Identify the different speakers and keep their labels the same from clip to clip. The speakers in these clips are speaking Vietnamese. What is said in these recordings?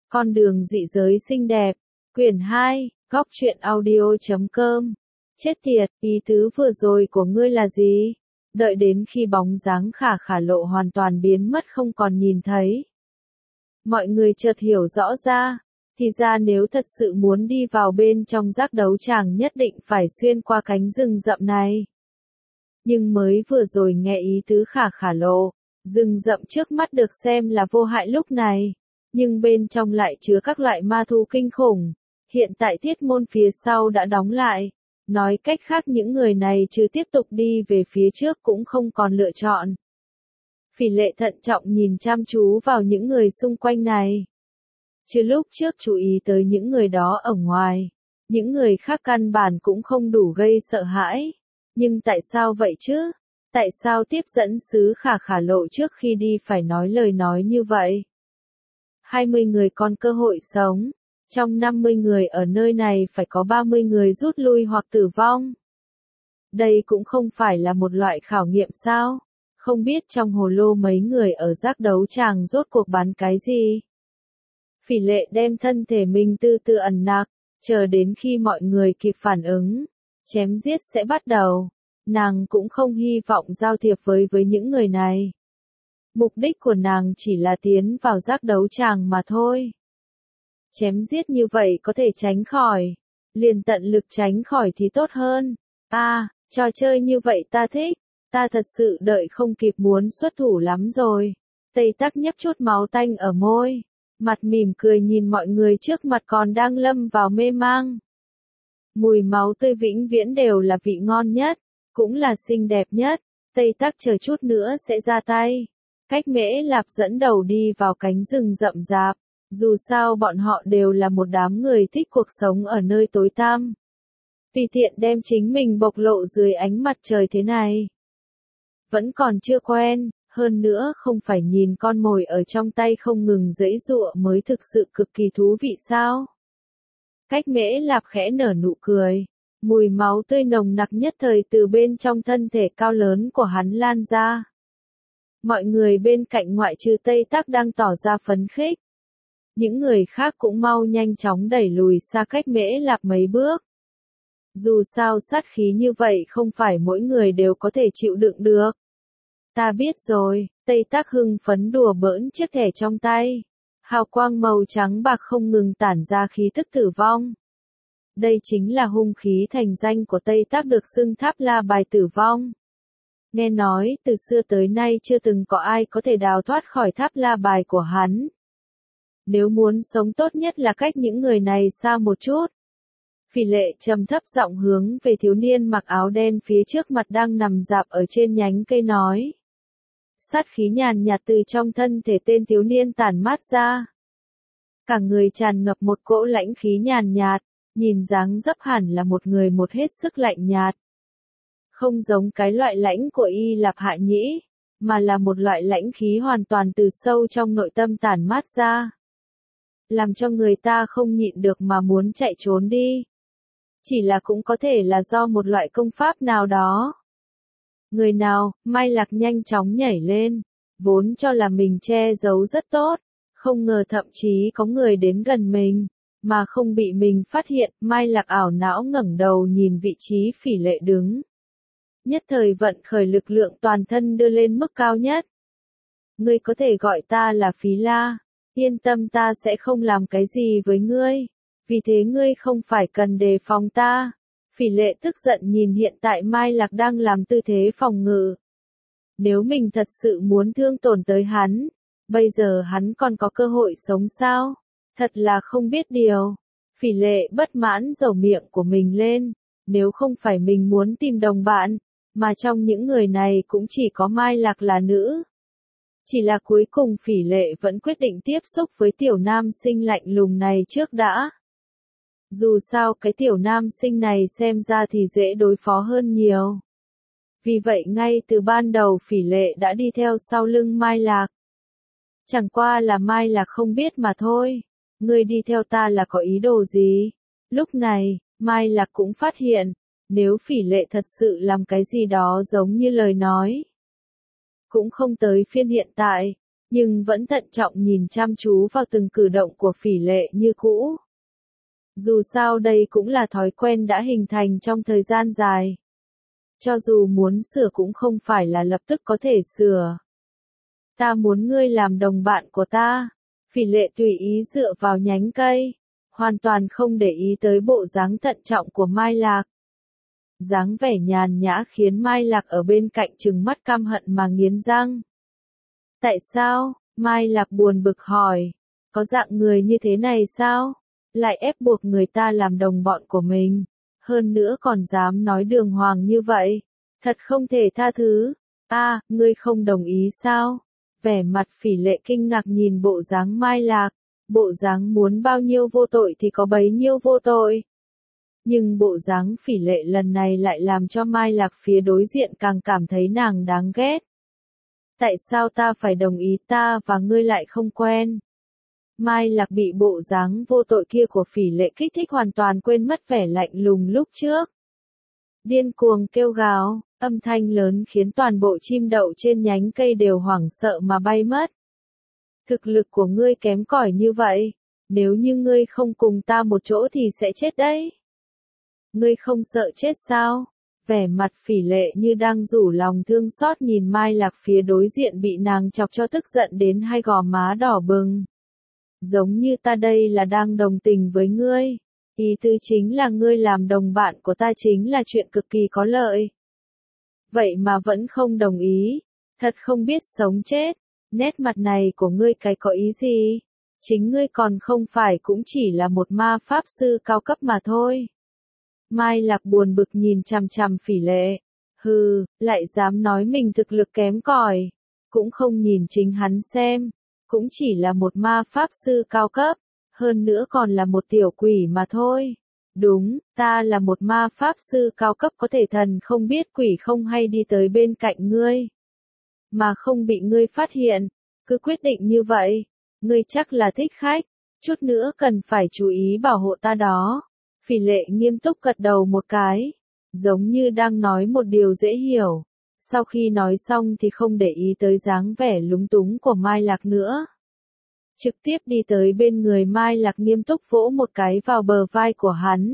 Speaker 1: Con đường dị giới xinh đẹp, quyển 2, góc truyện audio.com. Chết tiệt, ý tứ vừa rồi của ngươi là gì? Đợi đến khi bóng dáng Khả Khả Lộ hoàn toàn biến mất không còn nhìn thấy. Mọi người chợt hiểu rõ ra, thì ra nếu thật sự muốn đi vào bên trong giác đấu tràng nhất định phải xuyên qua cánh rừng rậm này. Nhưng mới vừa rồi nghe ý tứ Khả Khả Lộ, rừng rậm trước mắt được xem là vô hại lúc này, nhưng bên trong lại chứa các loại ma thú kinh khủng. Hiện tại thiết môn phía sau đã đóng lại, nói cách khác những người này trừ tiếp tục đi về phía trước cũng không còn lựa chọn. Phỉ Lệ thận trọng nhìn chăm chú vào những người xung quanh này. Chứ lúc trước chú ý tới những người đó ở ngoài, những người khác căn bản cũng không đủ gây sợ hãi. Nhưng tại sao vậy chứ? Tại sao tiếp dẫn sứ Khả Khả Lộ trước khi đi phải nói lời nói như vậy? 20 người còn cơ hội sống. Trong 50 người ở nơi này phải có 30 người rút lui hoặc tử vong. Đây cũng không phải là một loại khảo nghiệm sao? Không biết trong hồ lô mấy người ở giác đấu tràng rốt cuộc bắn cái gì? Phỉ Lệ đem thân thể mình từ từ ẩn nặc, chờ đến khi mọi người kịp phản ứng, chém giết sẽ bắt đầu. Nàng cũng không hy vọng giao thiệp với những người này. Mục đích của nàng chỉ là tiến vào giác đấu tràng mà thôi. Chém giết như vậy có thể tránh khỏi, liền tận lực tránh khỏi thì tốt hơn. Trò chơi như vậy ta thích, ta thật sự đợi không kịp muốn xuất thủ lắm rồi. Tây Tắc nhấp chút máu tanh ở môi, mặt mỉm cười nhìn mọi người trước mặt còn đang lâm vào mê mang. Mùi máu tươi vĩnh viễn đều là vị ngon nhất, cũng là xinh đẹp nhất. Tây Tắc chờ chút nữa sẽ ra tay. Cách Mễ Lạp dẫn đầu đi vào cánh rừng rậm rạp. Dù sao bọn họ đều là một đám người thích cuộc sống ở nơi tối tăm. Vì tiện đem chính mình bộc lộ dưới ánh mặt trời thế này. Vẫn còn chưa quen, hơn nữa không phải nhìn con mồi ở trong tay không ngừng giãy giụa mới thực sự cực kỳ thú vị sao? Cách Mễ Lạp khẽ nở nụ cười. Mùi máu tươi nồng nặc nhất thời từ bên trong thân thể cao lớn của hắn lan ra. Mọi người bên cạnh ngoại trừ Tây Tắc đang tỏ ra phấn khích. Những người khác cũng mau nhanh chóng đẩy lùi xa Cách Mễ Lạp mấy bước. Dù sao sát khí như vậy không phải mỗi người đều có thể chịu đựng được. Ta biết rồi, Tây Tắc hưng phấn đùa bỡn chiếc thẻ trong tay. Hào quang màu trắng bạc không ngừng tản ra khí tức tử vong. Đây chính là hung khí thành danh của Tây Tắc được xưng Tháp La Bài tử vong. Nghe nói từ xưa tới nay chưa từng có ai có thể đào thoát khỏi Tháp La Bài của hắn. Nếu muốn sống tốt nhất là cách những người này xa một chút. Phỉ Lệ trầm thấp giọng hướng về thiếu niên mặc áo đen phía trước mặt đang nằm rạp ở trên nhánh cây nói. Sát khí nhàn nhạt từ trong thân thể tên thiếu niên tản mát ra. Cả người tràn ngập một cỗ lãnh khí nhàn nhạt, nhìn dáng dấp hẳn là một người một hết sức lạnh nhạt. Không giống cái loại lãnh của Y Lạp Hạ Nhĩ, mà là một loại lãnh khí hoàn toàn từ sâu trong nội tâm tản mát ra. Làm cho người ta không nhịn được mà muốn chạy trốn đi. Chỉ là cũng có thể là do một loại công pháp nào đó. Người nào, Mai Lạc nhanh chóng nhảy lên, vốn cho là mình che giấu rất tốt, không ngờ thậm chí có người đến gần mình, mà không bị mình phát hiện. Mai Lạc ảo não ngẩng đầu nhìn vị trí Phỉ Lệ đứng. Nhất thời vận khởi lực lượng toàn thân đưa lên mức cao nhất. Ngươi có thể gọi ta là Phí La, yên tâm ta sẽ không làm cái gì với ngươi, vì thế ngươi không phải cần đề phòng ta. Phỉ Lệ tức giận nhìn hiện tại Mai Lạc đang làm tư thế phòng ngự. Nếu mình thật sự muốn thương tổn tới hắn, bây giờ hắn còn có cơ hội sống sao? Thật là không biết điều. Phỉ Lệ bất mãn dầu miệng của mình lên, nếu không phải mình muốn tìm đồng bạn, mà trong những người này cũng chỉ có Mai Lạc là nữ. Chỉ là cuối cùng Phỉ Lệ vẫn quyết định tiếp xúc với tiểu nam sinh lạnh lùng này trước đã. Dù sao cái tiểu nam sinh này xem ra thì dễ đối phó hơn nhiều. Vì vậy ngay từ ban đầu Phỉ Lệ đã đi theo sau lưng Mai Lạc. Chẳng qua là Mai Lạc không biết mà thôi. Ngươi đi theo ta là có ý đồ gì? Lúc này, Mai Lạc cũng phát hiện, nếu Phỉ Lệ thật sự làm cái gì đó giống như lời nói. Cũng không tới phiên hiện tại, nhưng vẫn thận trọng nhìn chăm chú vào từng cử động của Phỉ Lệ như cũ. Dù sao đây cũng là thói quen đã hình thành trong thời gian dài. Cho dù muốn sửa cũng không phải là lập tức có thể sửa. Ta muốn ngươi làm đồng bạn của ta. Phỉ Lệ tùy ý dựa vào nhánh cây, hoàn toàn không để ý tới bộ dáng thận trọng của Mai Lạc. Dáng vẻ nhàn nhã khiến Mai Lạc ở bên cạnh trừng mắt căm hận mà nghiến răng. Tại sao? Mai Lạc buồn bực hỏi. Có dạng người như thế này sao? Lại ép buộc người ta làm đồng bọn của mình. Hơn nữa còn dám nói đường hoàng như vậy. Thật không thể tha thứ. Ngươi không đồng ý sao? Vẻ mặt Phỉ Lệ kinh ngạc nhìn bộ dáng Mai Lạc. Bộ dáng muốn bao nhiêu vô tội thì có bấy nhiêu vô tội. Nhưng bộ dáng Phỉ Lệ lần này lại làm cho Mai Lạc phía đối diện càng cảm thấy nàng đáng ghét. Tại sao ta phải đồng ý, ta và ngươi lại không quen? Mai Lạc bị bộ dáng vô tội kia của Phỉ Lệ kích thích hoàn toàn quên mất vẻ lạnh lùng lúc trước. Điên cuồng kêu gào, âm thanh lớn khiến toàn bộ chim đậu trên nhánh cây đều hoảng sợ mà bay mất. Thực lực của ngươi kém cỏi như vậy, nếu như ngươi không cùng ta một chỗ thì sẽ chết đấy. Ngươi không sợ chết sao? Vẻ mặt Phỉ Lệ như đang rủ lòng thương xót nhìn Mai Lạc phía đối diện bị nàng chọc cho tức giận đến hai gò má đỏ bừng. Giống như ta đây là đang đồng tình với ngươi. Ý tứ chính là ngươi làm đồng bạn của ta chính là chuyện cực kỳ có lợi. Vậy mà vẫn không đồng ý. Thật không biết sống chết. Nét mặt này của ngươi cái có ý gì? Chính ngươi còn không phải cũng chỉ là một ma pháp sư cao cấp mà thôi. Mai Lạc buồn bực nhìn chằm chằm Phỉ Lệ. Hừ, lại dám nói mình thực lực kém cỏi. Cũng không nhìn chính hắn xem. Cũng chỉ là một ma pháp sư cao cấp. Hơn nữa còn là một tiểu quỷ mà thôi. Đúng, ta là một ma pháp sư cao cấp có thể thần không biết quỷ không hay đi tới bên cạnh ngươi. Mà không bị ngươi phát hiện. Cứ quyết định như vậy. Ngươi chắc là thích khách. Chút nữa cần phải chú ý bảo hộ ta đó. Phỉ Lệ nghiêm túc gật đầu một cái. Giống như đang nói một điều dễ hiểu. Sau khi nói xong thì không để ý tới dáng vẻ lúng túng của Mai Lạc nữa. Trực tiếp đi tới bên người Mai Lạc nghiêm túc vỗ một cái vào bờ vai của hắn.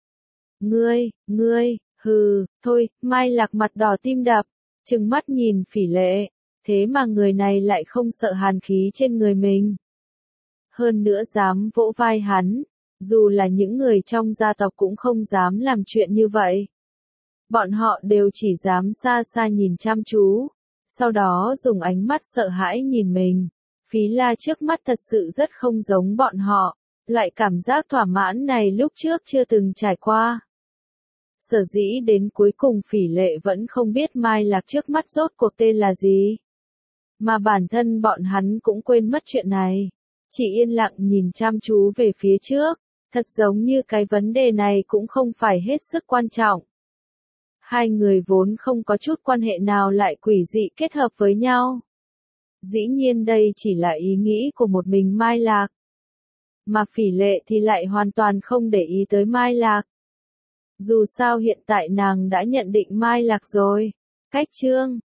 Speaker 1: Ngươi, thôi, Mai Lạc mặt đỏ tim đập, trừng mắt nhìn Phỉ Lệ, thế mà người này lại không sợ hàn khí trên người mình. Hơn nữa dám vỗ vai hắn, dù là những người trong gia tộc cũng không dám làm chuyện như vậy. Bọn họ đều chỉ dám xa xa nhìn chăm chú, sau đó dùng ánh mắt sợ hãi nhìn mình. Phí La trước mắt thật sự rất không giống bọn họ, loại cảm giác thỏa mãn này lúc trước chưa từng trải qua. Sở dĩ đến cuối cùng Phỉ Lệ vẫn không biết Mai Lạc trước mắt rốt cuộc tên là gì. Mà bản thân bọn hắn cũng quên mất chuyện này. Chỉ yên lặng nhìn chăm chú về phía trước, thật giống như cái vấn đề này cũng không phải hết sức quan trọng. Hai người vốn không có chút quan hệ nào lại quỷ dị kết hợp với nhau. Dĩ nhiên đây chỉ là ý nghĩ của một mình Mai Lạc. Mà Phỉ Lệ thì lại hoàn toàn không để ý tới Mai Lạc. Dù sao hiện tại nàng đã nhận định Mai Lạc rồi. Cách chương